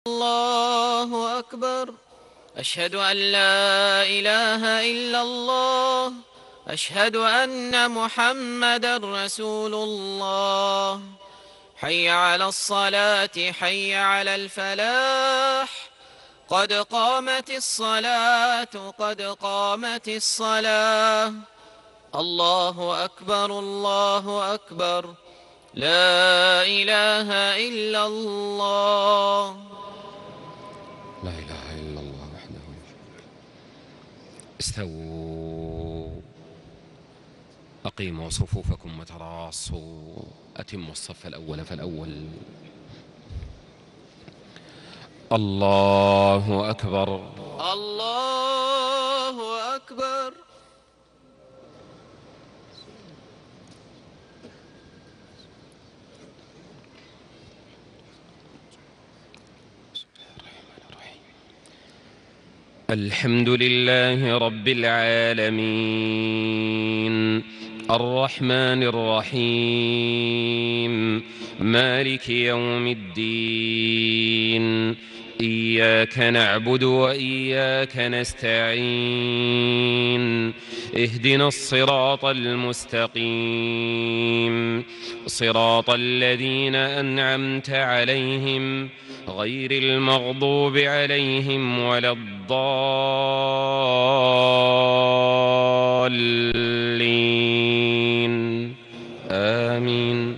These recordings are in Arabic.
الله أكبر. أشهد أن لا إله إلا الله. أشهد أن محمدا رسول الله. حي على الصلاة، حي على الفلاح. قد قامت الصلاة، قد قامت الصلاة. الله أكبر، الله أكبر. لا إله إلا الله. لا إله إلا الله وحده لا شريك له. استووا، أقيموا صفوفكم وتراصوا، أتموا الصف الأول فالأول. الله أكبر، الله أكبر. الحمد لله رب العالمين، الرحمن الرحيم، مالك يوم الدين. إياك نعبد وإياك نستعين. اهدنا الصراط المستقيم، صراط الذين أنعمت عليهم غير المغضوب عليهم ولا الضالين. آمين.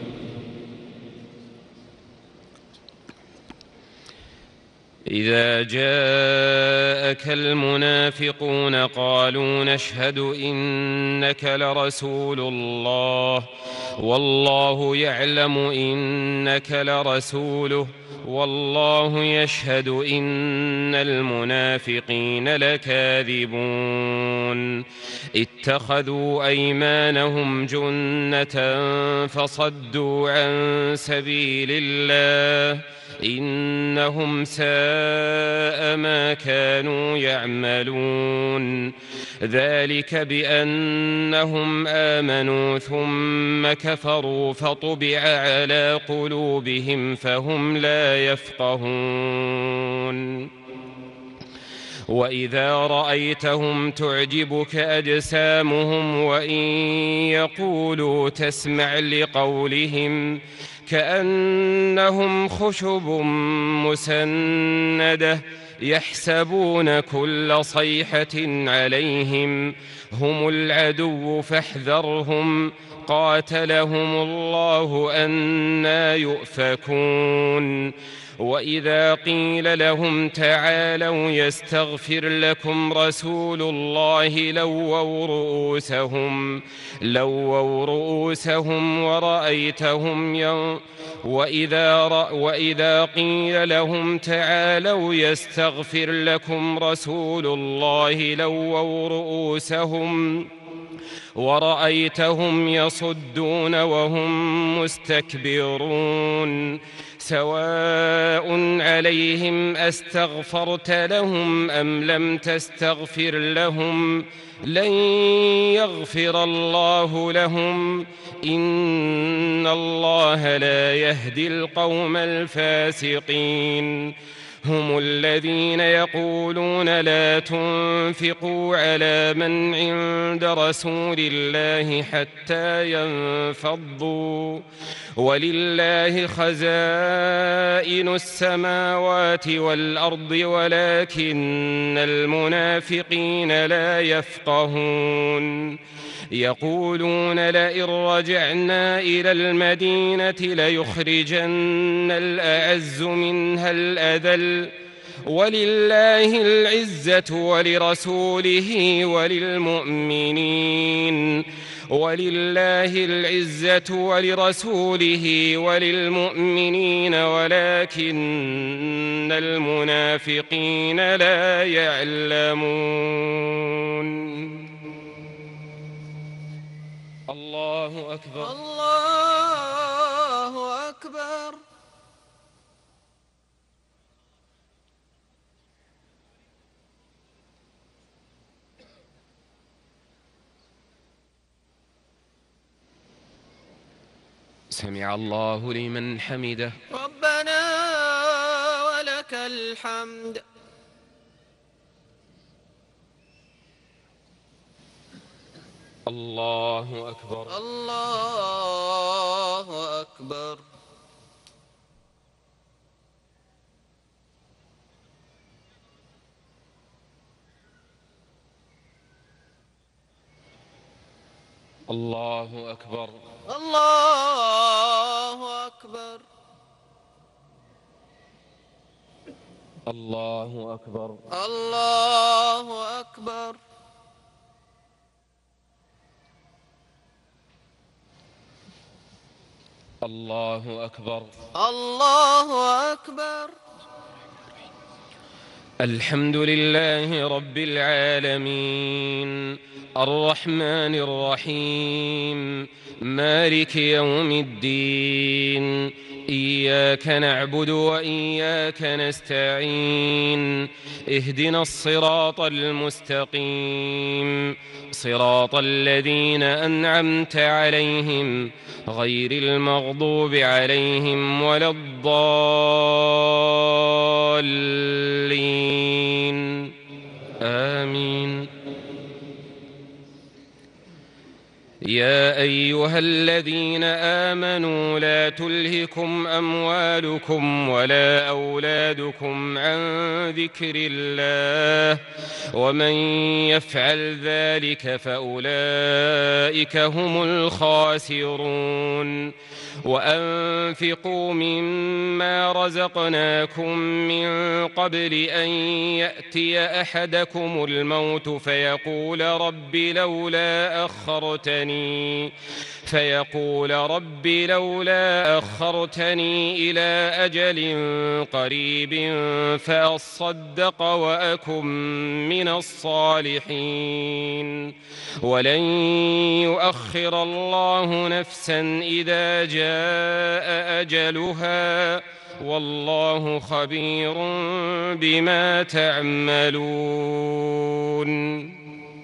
إذا جاءك المنافقون قالوا نشهد إنك لرسول الله والله يعلم إنك لرسوله والله يشهد إن المنافقين لكاذبون. اتخذوا أيمانهم جنة فصدوا عن سبيل الله إنهم ساء ما كانوا يعملون. ذلك بأنهم آمنوا ثم كفروا فطبع على قلوبهم فهم لا يفقهون. وإذا رأيتهم تعجبك أجسامهم وإن يقولوا تسمع لقولهم كأنهم خشب مسندة يحسبون كل صيحة عليهم هم العدو فاحذرهم قاتلهم الله أنى يؤفكون. وإذا قيل لهم تعالوا يستغفر لكم رسول الله لووا رؤوسهم وإذا قيل لهم تعالوا يستغفر لكم رسول الله لووا رؤوسهم ورأيتهم يصدون وهم مستكبرون. سواء عليهم أستغفرت لهم أم لم تستغفر لهم لن يغفر الله لهم إن الله لا يهدي القوم الفاسقين. هم الذين يقولون لا تنفقوا على من عند رسول الله حتى ينفضوا ولله خزائن السماوات والأرض ولكن المنافقين لا يفقهون. يقولون لئن رجعنا إلى المدينة ليخرجن الأعز منها الأذل ولله العزة ولرسوله وللمؤمنين ولكن المنافقين لا يعلمون. الله أكبر، الله أكبر. سمع الله لمن حمده. ربنا ولك ولك الحمد. الله أكبر. الله أكبر. الله أكبر. الله أكبر. الله أكبر. الله أكبر. الله أكبر. الله أكبر. الحمد لله رب العالمين الرحمن الرحيم مالك يوم الدين إياك نعبد وإياك نستعين اهدنا الصراط المستقيم صراط الذين أنعمت عليهم غير المغضوب عليهم ولا الضالين آمين. يا أيها الذين آمنوا لا تلهكم أموالكم ولا أولادكم عن ذكر الله ومن يفعل ذلك فأولئك هم الخاسرون. وأنفقوا مما رزقناكم من قبل أن يأتي أحدكم الموت فيقول رب لولا أخرتني إلى أجل قريب فأصدق وأكن من الصالحين ولن يؤخر الله نفسا إذا جاء أجلها والله خبير بما تعملون.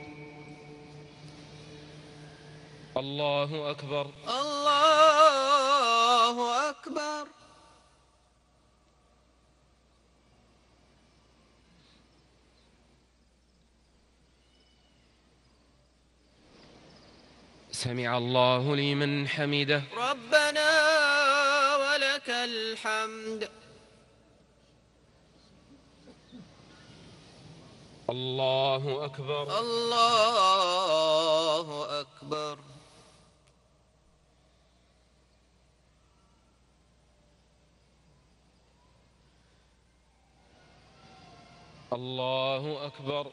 الله أكبر. الله أكبر. سمع الله لمن حمده. ربنا ولك الحمد. الله أكبر. الله أكبر. الله أكبر.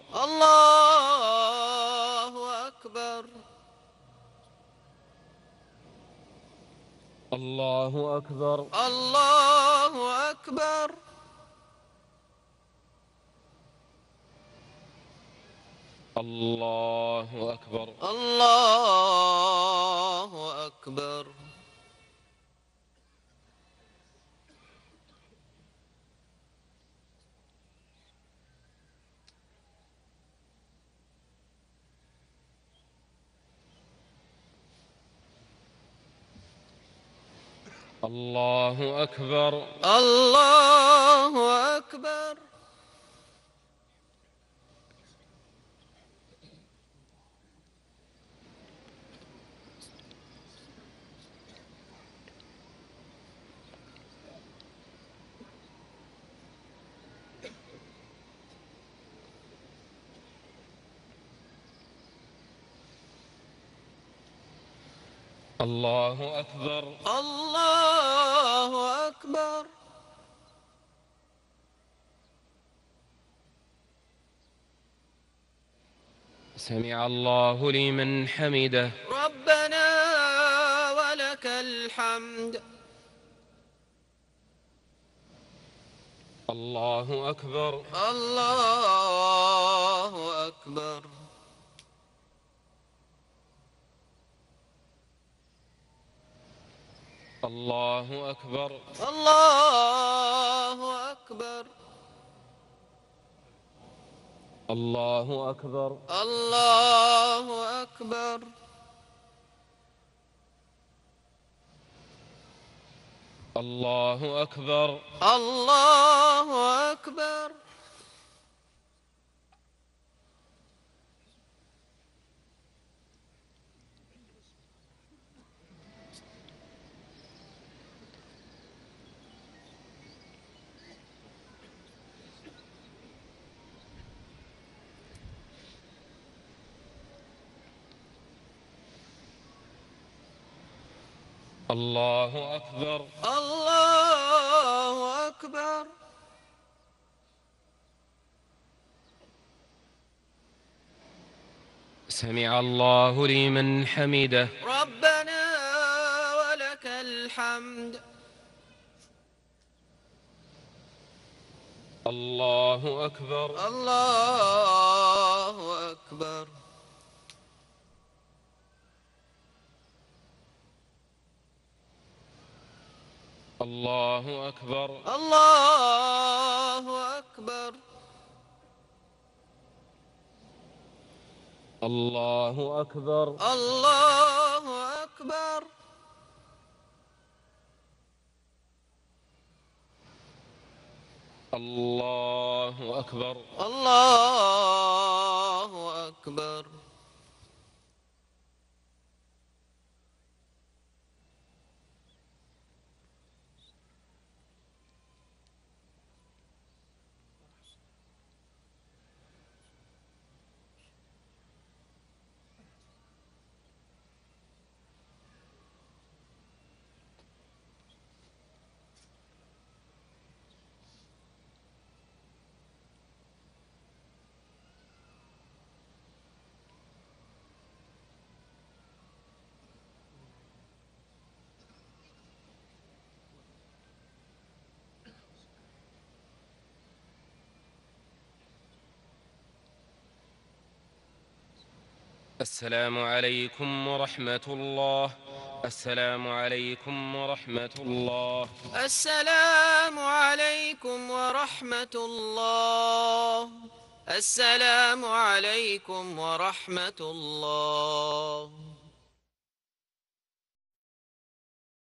الله أكبر. الله أكبر. الله أكبر. الله أكبر. الله أكبر. الله أكبر. الله أكبر. الله أكبر. الله أكبر. سمع الله لمن حمده. ربنا ولك الحمد. الله أكبر. الله أكبر. الله أكبر. الله أكبر. الله أكبر. الله أكبر. الله أكبر. الله الله أكبر. الله أكبر. سمع الله لمن حمده. ربنا ولك الحمد. الله أكبر. الله أكبر. الله أكبر. الله أكبر. الله أكبر. الله أكبر. الله أكبر. الله أكبر. السلام عليكم ورحمة الله. السلام عليكم ورحمة الله. السلام عليكم ورحمة الله. السلام عليكم ورحمة الله.